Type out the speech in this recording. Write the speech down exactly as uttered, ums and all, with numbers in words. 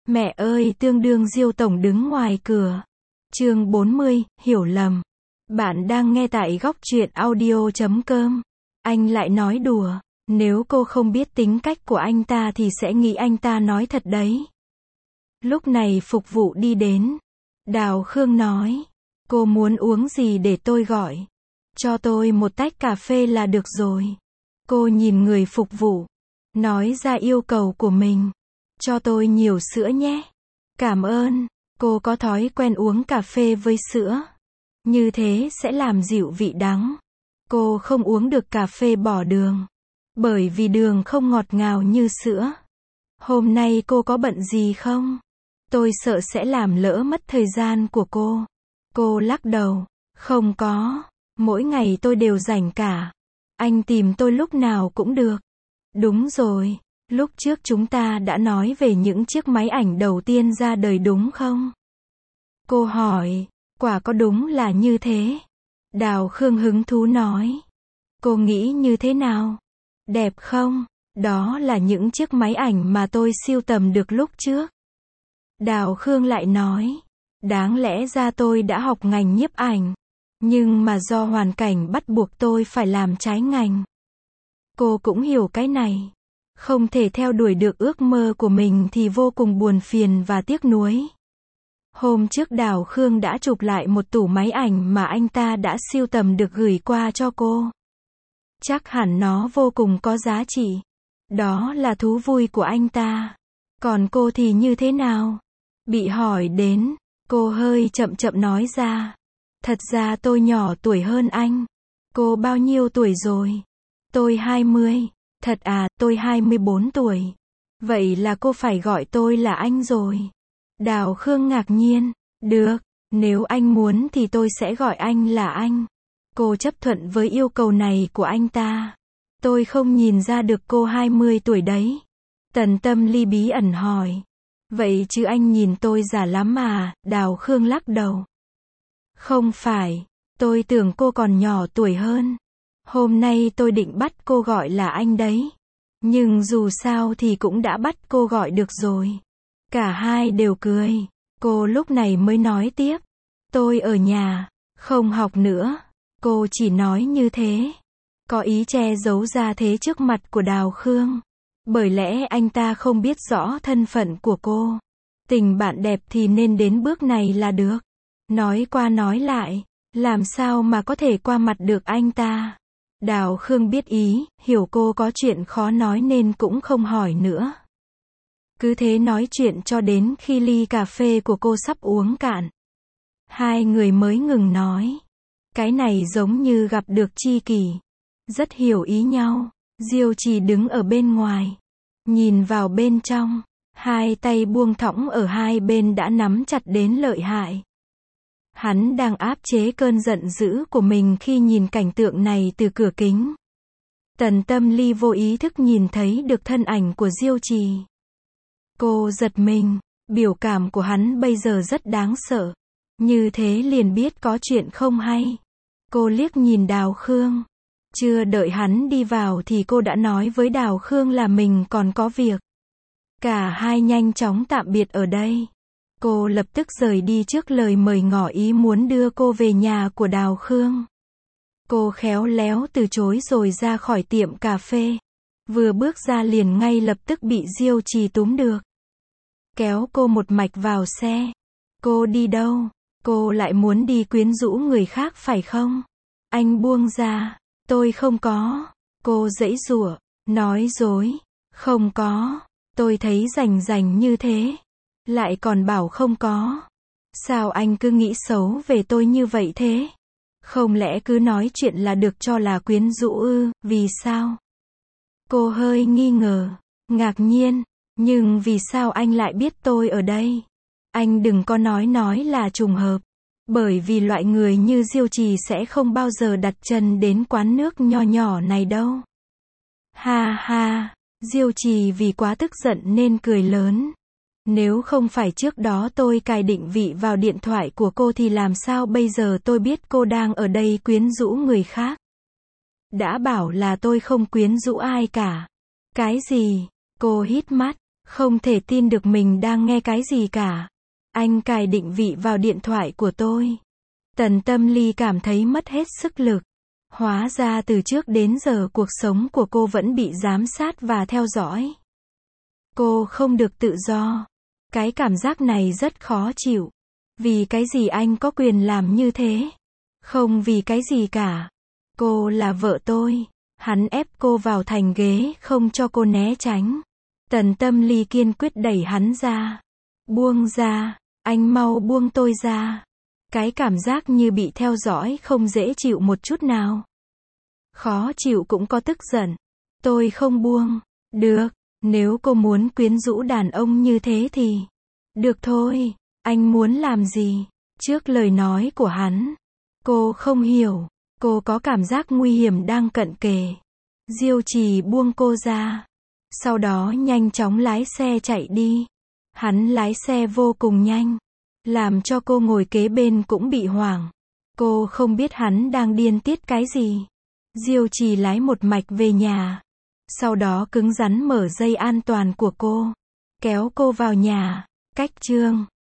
Mẹ ơi, tương đương Diêu tổng đứng ngoài cửa. Chương bốn mươi, hiểu lầm. Bạn đang nghe tại góc truyện audio chấm com. Anh lại nói đùa, nếu cô không biết tính cách của anh ta thì sẽ nghĩ anh ta nói thật đấy. Lúc này phục vụ đi đến. Đào Khương nói, cô muốn uống gì để tôi gọi? Cho tôi một tách cà phê là được rồi. Cô nhìn người phục vụ, nói ra yêu cầu của mình. Cho tôi nhiều sữa nhé. Cảm ơn, cô có thói quen uống cà phê với sữa. Như thế sẽ làm dịu vị đắng. Cô không uống được cà phê bỏ đường, bởi vì đường không ngọt ngào như sữa. Hôm nay cô có bận gì không? Tôi sợ sẽ làm lỡ mất thời gian của cô. Cô lắc đầu, không có, mỗi ngày tôi đều rảnh cả. Anh tìm tôi lúc nào cũng được. Đúng rồi, lúc trước chúng ta đã nói về những chiếc máy ảnh đầu tiên ra đời đúng không? Cô hỏi, quả có đúng là như thế? Đào Khương hứng thú nói. Cô nghĩ như thế nào? Đẹp không? Đó là những chiếc máy ảnh mà tôi sưu tầm được lúc trước. Đào Khương lại nói, đáng lẽ ra tôi đã học ngành nhiếp ảnh, nhưng mà do hoàn cảnh bắt buộc tôi phải làm trái ngành. Cô cũng hiểu cái này. Không thể theo đuổi được ước mơ của mình thì vô cùng buồn phiền và tiếc nuối. Hôm trước Đào Khương đã chụp lại một tủ máy ảnh mà anh ta đã sưu tầm được gửi qua cho cô. Chắc hẳn nó vô cùng có giá trị. Đó là thú vui của anh ta. Còn cô thì như thế nào? Bị hỏi đến, cô hơi chậm chậm nói ra. Thật ra tôi nhỏ tuổi hơn anh. Cô bao nhiêu tuổi rồi? Tôi hai mươi. Thật à, tôi hai mươi bốn tuổi. Vậy là cô phải gọi tôi là anh rồi. Đào Khương ngạc nhiên. Được, nếu anh muốn thì tôi sẽ gọi anh là anh. Cô chấp thuận với yêu cầu này của anh ta. Tôi không nhìn ra được cô hai mươi tuổi đấy. Tần Tâm Ly bí ẩn hỏi. Vậy chứ anh nhìn tôi già lắm à? Đào Khương lắc đầu. Không phải, tôi tưởng cô còn nhỏ tuổi hơn. Hôm nay tôi định bắt cô gọi là anh đấy. Nhưng dù sao thì cũng đã bắt cô gọi được rồi. Cả hai đều cười. Cô lúc này mới nói tiếp. Tôi ở nhà, không học nữa. Cô chỉ nói như thế. Có ý che giấu ra thế trước mặt của Đào Khương. Bởi lẽ anh ta không biết rõ thân phận của cô. Tình bạn đẹp thì nên đến bước này là được. Nói qua nói lại, làm sao mà có thể qua mặt được anh ta. Đào Khương biết ý, hiểu cô có chuyện khó nói nên cũng không hỏi nữa. Cứ thế nói chuyện cho đến khi ly cà phê của cô sắp uống cạn. Hai người mới ngừng nói. Cái này giống như gặp được tri kỷ. Rất hiểu ý nhau. Diêu Trì đứng ở bên ngoài. Nhìn vào bên trong. Hai tay buông thõng ở hai bên đã nắm chặt đến lợi hại. Hắn đang áp chế cơn giận dữ của mình khi nhìn cảnh tượng này từ cửa kính. Tần Tâm Ly vô ý thức nhìn thấy được thân ảnh của Diêu Trì. Cô giật mình, biểu cảm của hắn bây giờ rất đáng sợ. Như thế liền biết có chuyện không hay. Cô liếc nhìn Đào Khương. Chưa đợi hắn đi vào thì cô đã nói với Đào Khương là mình còn có việc. Cả hai nhanh chóng tạm biệt ở đây. Cô lập tức rời đi trước lời mời ngỏ ý muốn đưa cô về nhà của Đào Khương. Cô khéo léo từ chối rồi ra khỏi tiệm cà phê. Vừa bước ra liền ngay lập tức bị Diêu Trì túm được. Kéo cô một mạch vào xe. Cô đi đâu? Cô lại muốn đi quyến rũ người khác phải không? Anh buông ra. Tôi không có. Cô giãy giụa, nói dối. Không có. Tôi thấy rành rành như thế. Lại còn bảo không có. Sao anh cứ nghĩ xấu về tôi như vậy thế? Không lẽ cứ nói chuyện là được cho là quyến rũ ư? Vì sao? Cô hơi nghi ngờ, ngạc nhiên. Nhưng vì sao anh lại biết tôi ở đây? Anh đừng có nói nói là trùng hợp. Bởi vì loại người như Diêu Trì sẽ không bao giờ đặt chân đến quán nước nho nhỏ này đâu. Ha ha, Diêu Trì vì quá tức giận nên cười lớn. Nếu không phải trước đó tôi cài định vị vào điện thoại của cô thì làm sao bây giờ tôi biết cô đang ở đây quyến rũ người khác? Đã bảo là tôi không quyến rũ ai cả. Cái gì? Cô hít mắt. Không thể tin được mình đang nghe cái gì cả. Anh cài định vị vào điện thoại của tôi. Tần Tâm Ly cảm thấy mất hết sức lực. Hóa ra từ trước đến giờ cuộc sống của cô vẫn bị giám sát và theo dõi. Cô không được tự do. Cái cảm giác này rất khó chịu. Vì cái gì anh có quyền làm như thế? Không vì cái gì cả. Cô là vợ tôi. Hắn ép cô vào thành ghế không cho cô né tránh. Tần Tâm Ly kiên quyết đẩy hắn ra. Buông ra, anh mau buông tôi ra. Cái cảm giác như bị theo dõi không dễ chịu một chút nào. Khó chịu cũng có tức giận. Tôi không buông. Được, nếu cô muốn quyến rũ đàn ông như thế thì... Được thôi, anh muốn làm gì? Trước lời nói của hắn, cô không hiểu. Cô có cảm giác nguy hiểm đang cận kề. Diêu Trì buông cô ra. Sau đó nhanh chóng lái xe chạy đi. Hắn lái xe vô cùng nhanh. Làm cho cô ngồi kế bên cũng bị hoảng. Cô không biết hắn đang điên tiết cái gì. Diêu Trì lái một mạch về nhà. Sau đó cứng rắn mở dây an toàn của cô. Kéo cô vào nhà. Cách chương